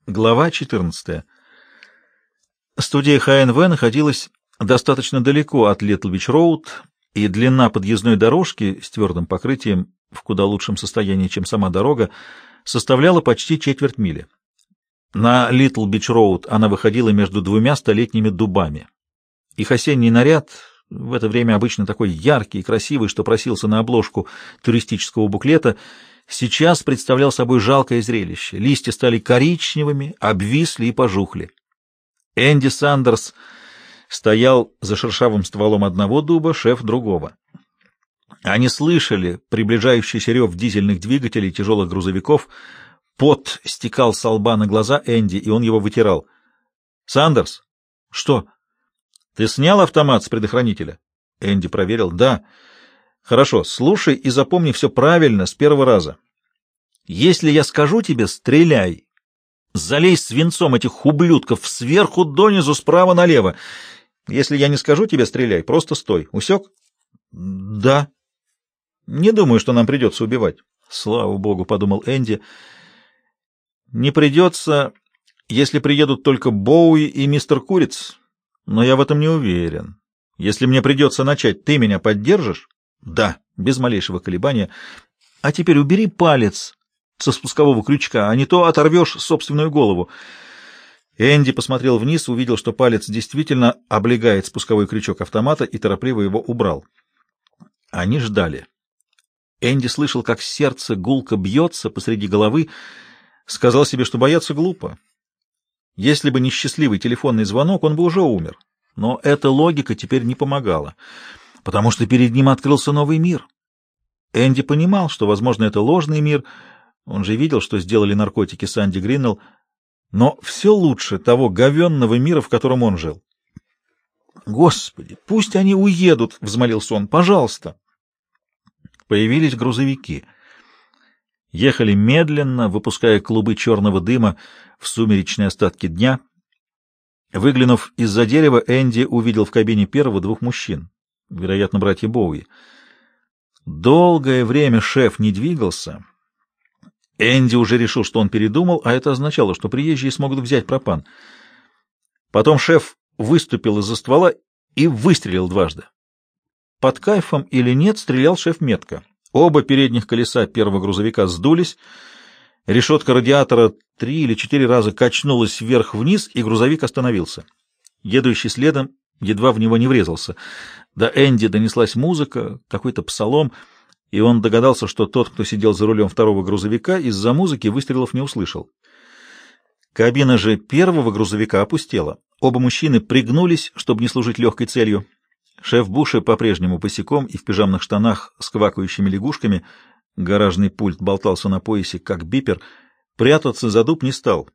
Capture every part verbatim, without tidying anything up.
Глава четырнадцатая. Студия Х Н В находилась достаточно далеко от Литлвич-Роуд, и длина подъездной дорожки с твердым покрытием в куда лучшем состоянии, чем сама дорога, составляла почти четверть мили. На Литлбич-Роуд она выходила между двумя столетними дубами. Их осенний наряд, в это время обычно такой яркий и красивый, что просился на обложку туристического буклета, сейчас представлял собой жалкое зрелище. Листья стали коричневыми, обвисли и пожухли. Энди Сандерс стоял за шершавым стволом одного дуба, шеф другого. Они слышали приближающийся рев дизельных двигателей тяжелых грузовиков. Пот стекал со лба на глаза Энди, и он его вытирал. «Сандерс?» «Что?» «Ты снял автомат с предохранителя?» Энди проверил. «Да». «Хорошо, слушай и запомни все правильно с первого раза. Если я скажу тебе, стреляй. Залей свинцом этих ублюдков сверху донизу, справа налево. Если я не скажу тебе, стреляй, просто стой. Усек?» «Да». «Не думаю, что нам придется убивать». «Слава богу», — подумал Энди. «Не придется, если приедут только Боуи и мистер Куриц, но я в этом не уверен. Если мне придется начать, ты меня поддержишь?» «Да», без малейшего колебания. «А теперь убери палец со спускового крючка, а не то оторвешь собственную голову». Энди посмотрел вниз, увидел, что палец действительно облегает спусковой крючок автомата и торопливо его убрал. Они ждали. Энди слышал, как сердце гулко бьется посреди головы, сказал себе, что бояться глупо. Если бы не счастливый телефонный звонок, он бы уже умер. Но эта логика теперь не помогала, потому что перед ним открылся новый мир. Энди понимал, что, возможно, это ложный мир, он же видел, что сделали наркотики с Анди Гриннелл, но все лучше того говенного мира, в котором он жил. «Господи, пусть они уедут!» — взмолился он. «Пожалуйста!» Появились грузовики. Ехали медленно, выпуская клубы черного дыма в сумеречные остатки дня. Выглянув из-за дерева, Энди увидел в кабине первого двух мужчин, вероятно, братья Боуи. Долгое время шеф не двигался. Энди уже решил, что он передумал, а это означало, что приезжие смогут взять пропан. Потом шеф выступил из-за ствола и выстрелил дважды. Под кайфом или нет, стрелял шеф метко. Оба передних колеса первого грузовика сдулись, решетка радиатора три или четыре раза качнулась вверх-вниз, и грузовик остановился. Едущий следом едва в него не врезался. До Энди донеслась музыка, какой-то псалом, и он догадался, что тот, кто сидел за рулем второго грузовика, из-за музыки выстрелов не услышал. Кабина же первого грузовика опустела. Оба мужчины пригнулись, чтобы не служить легкой целью. Шеф Буша по-прежнему босиком и в пижамных штанах с квакающими лягушками, гаражный пульт болтался на поясе, как бипер, прятаться за дуб не стал.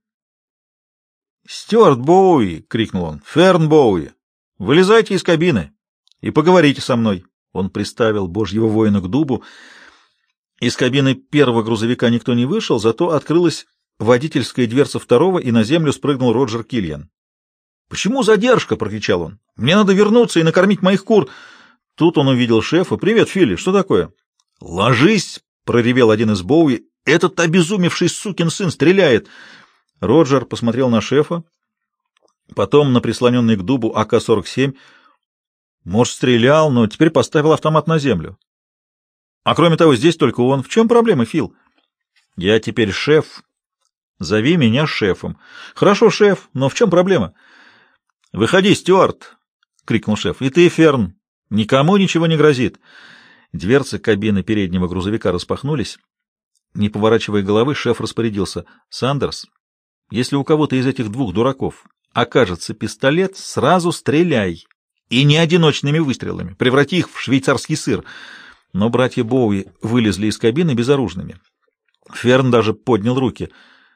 «Стюарт Боуи!» — крикнул он. «Ферн Боуи! Вылезайте из кабины и поговорите со мной!» Он приставил божьего воина к дубу. Из кабины первого грузовика никто не вышел, зато открылась водительская дверца второго, и на землю спрыгнул Роджер Киллиан. «Почему задержка?» — прокричал он. «Мне надо вернуться и накормить моих кур». Тут он увидел шефа. «Привет, Филли, что такое?» «Ложись!» — проревел один из Боуи. «Этот обезумевший сукин сын стреляет!» Роджер посмотрел на шефа, потом на прислоненный к дубу А К сорок семь. Может, стрелял, но теперь поставил автомат на землю. «А кроме того, здесь только он. В чем проблема, Фил?» «Я теперь шеф. Зови меня шефом». «Хорошо, шеф, но в чем проблема?» «Выходи, Стюарт!» — крикнул шеф. «И ты, Ферн, никому ничего не грозит». Дверцы кабины переднего грузовика распахнулись. Не поворачивая головы, шеф распорядился. «Сандерс, если у кого-то из этих двух дураков окажется пистолет, сразу стреляй. И не одиночными выстрелами. Преврати их в швейцарский сыр». Но братья Боуи вылезли из кабины безоружными. Ферн даже поднял руки.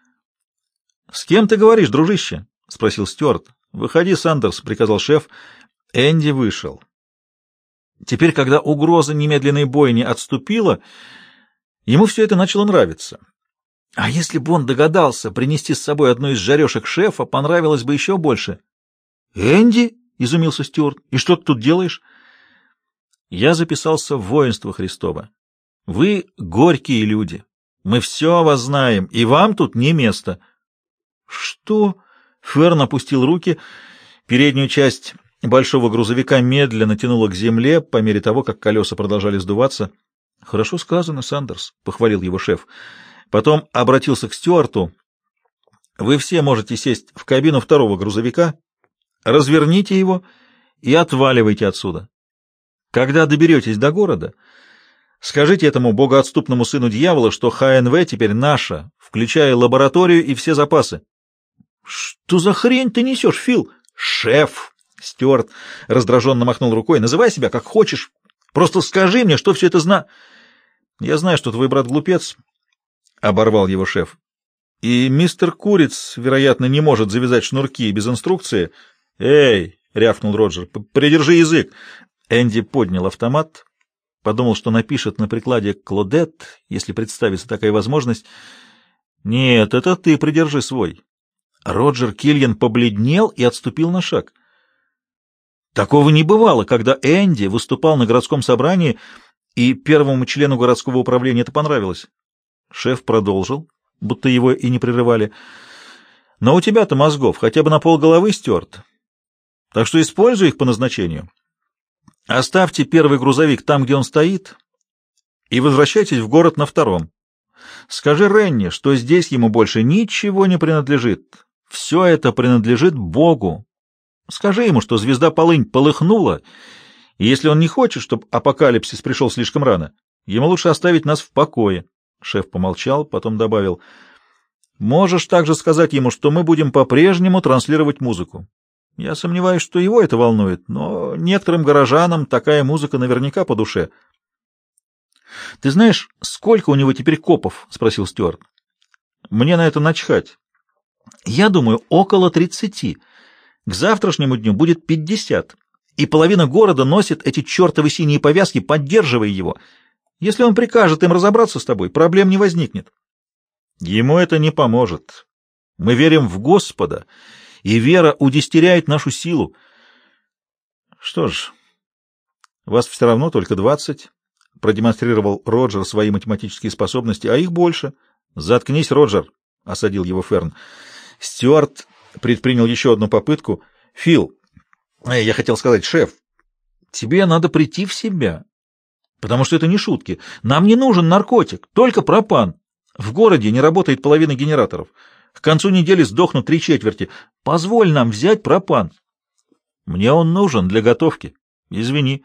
«С кем ты говоришь, дружище?» — спросил Стюарт. «Выходи, Сандерс», — приказал шеф. Энди вышел. Теперь, когда угроза немедленной бойни отступила, ему все это начало нравиться. А если бы он догадался принести с собой одну из жарешек шефа, понравилось бы еще больше. «Энди?» — изумился Стюарт. «И что ты тут делаешь?» «Я записался в воинство Христово. Вы горькие люди. Мы все о вас знаем, и вам тут не место». Что? Ферн опустил руки. Переднюю часть большого грузовика медленно тянуло к земле по мере того, как колеса продолжали сдуваться. Хорошо сказано, Сандерс, похвалил его шеф. Потом обратился к Стюарту. Вы все можете сесть в кабину второго грузовика, разверните его и отваливайте отсюда. Когда доберетесь до города, скажите этому богоотступному сыну дьявола, что ХНВ теперь наша, включая лабораторию и все запасы. Что за хрень ты несешь, Фил? Шеф! Стюарт раздраженно махнул рукой. Называй себя как хочешь. Просто скажи мне, что все это зна... Я знаю, что твой брат глупец, — оборвал его шеф. И мистер Куриц, вероятно, не может завязать шнурки без инструкции. Эй, — рявкнул Роджер, — придержи язык. Энди поднял автомат, подумал, что напишет на прикладе «Клодет», если представится такая возможность. Нет, это ты придержи свой. Роджер Киллиан побледнел и отступил на шаг. Такого не бывало, когда Энди выступал на городском собрании, и первому члену городского управления это понравилось. Шеф продолжил, будто его и не прерывали. Но у тебя-то мозгов хотя бы на полголовы, Стюарт. Так что используй их по назначению. Оставьте первый грузовик там, где он стоит, и возвращайтесь в город на втором. Скажи Ренни, что здесь ему больше ничего не принадлежит. Все это принадлежит Богу. Скажи ему, что звезда Полынь полыхнула, и если он не хочет, чтобы апокалипсис пришел слишком рано, ему лучше оставить нас в покое. Шеф помолчал, потом добавил: можешь также сказать ему, что мы будем по-прежнему транслировать музыку. Я сомневаюсь, что его это волнует, но некоторым горожанам такая музыка наверняка по душе. — Ты знаешь, сколько у него теперь копов? — спросил Стюарт. — Мне на это начхать. Я думаю, около тридцати. К завтрашнему дню будет пятьдесят. И половина города носит эти чертовы синие повязки, поддерживая его. Если он прикажет им разобраться с тобой, проблем не возникнет. Ему это не поможет. Мы верим в Господа, и вера удестеряет нашу силу. Что ж, вас все равно только двадцать, — продемонстрировал Роджер свои математические способности, — а их больше. Заткнись, Роджер, — осадил его Ферн. Стюарт предпринял еще одну попытку. Фил, я хотел сказать, шеф, тебе надо прийти в себя, потому что это не шутки. Нам не нужен наркотик, только пропан. В городе не работает половина генераторов. К концу недели сдохнут три четверти. Позволь нам взять пропан. Мне он нужен для готовки. Извини.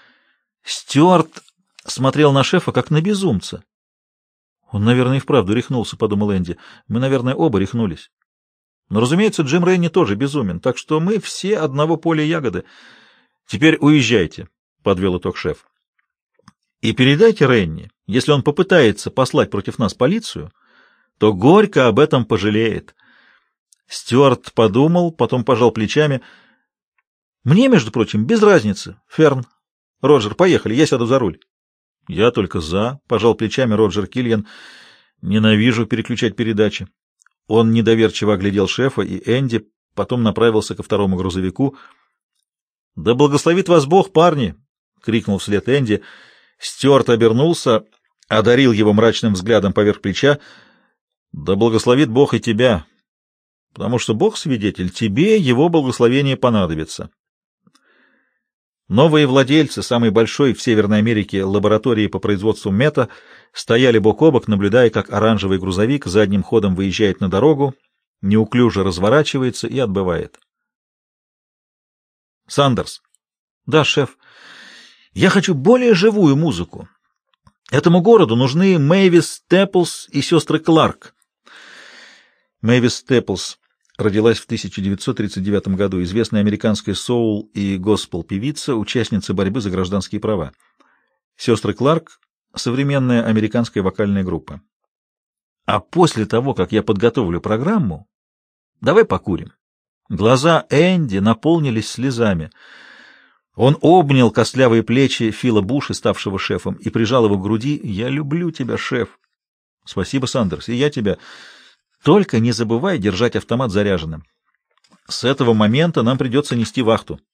Стюарт смотрел на шефа, как на безумца. Он, наверное, и вправду рехнулся, — подумал Энди. Мы, наверное, оба рехнулись. Но, разумеется, Джим Ренни тоже безумен, так что мы все одного поля ягоды. Теперь уезжайте, — подвел итог шеф. И передайте Ренни, если он попытается послать против нас полицию, то горько об этом пожалеет. Стюарт подумал, потом пожал плечами. Мне, между прочим, без разницы. Ферн, Роджер, поехали, я сяду за руль. Я только за, — пожал плечами Роджер Киллиан. Ненавижу переключать передачи. Он недоверчиво оглядел шефа и Энди, потом направился ко второму грузовику. — Да благословит вас Бог, парни! — крикнул вслед Энди. Стюарт обернулся, одарил его мрачным взглядом поверх плеча. — Да благословит Бог и тебя, потому что Бог свидетель, тебе его благословение понадобится. Новые владельцы самой большой в Северной Америке лаборатории по производству мета стояли бок о бок, наблюдая, как оранжевый грузовик задним ходом выезжает на дорогу, неуклюже разворачивается и отбывает. Сандерс. Да, шеф. Я хочу более живую музыку. Этому городу нужны Мэйвис Степлс и сестры Кларк. Мэйвис Степлс родилась в тысяча девятьсот тридцать девятом году, известная американская соул- и госпел-певица, участница борьбы за гражданские права. Сестры Кларк — современная американская вокальная группа. А после того, как я подготовлю программу, давай покурим. Глаза Энди наполнились слезами. Он обнял костлявые плечи Фила Буши, ставшего шефом, и прижал его к груди. «Я люблю тебя, шеф». «Спасибо, Сандерс, и я тебя. Только не забывай держать автомат заряженным. С этого момента нам придется нести вахту».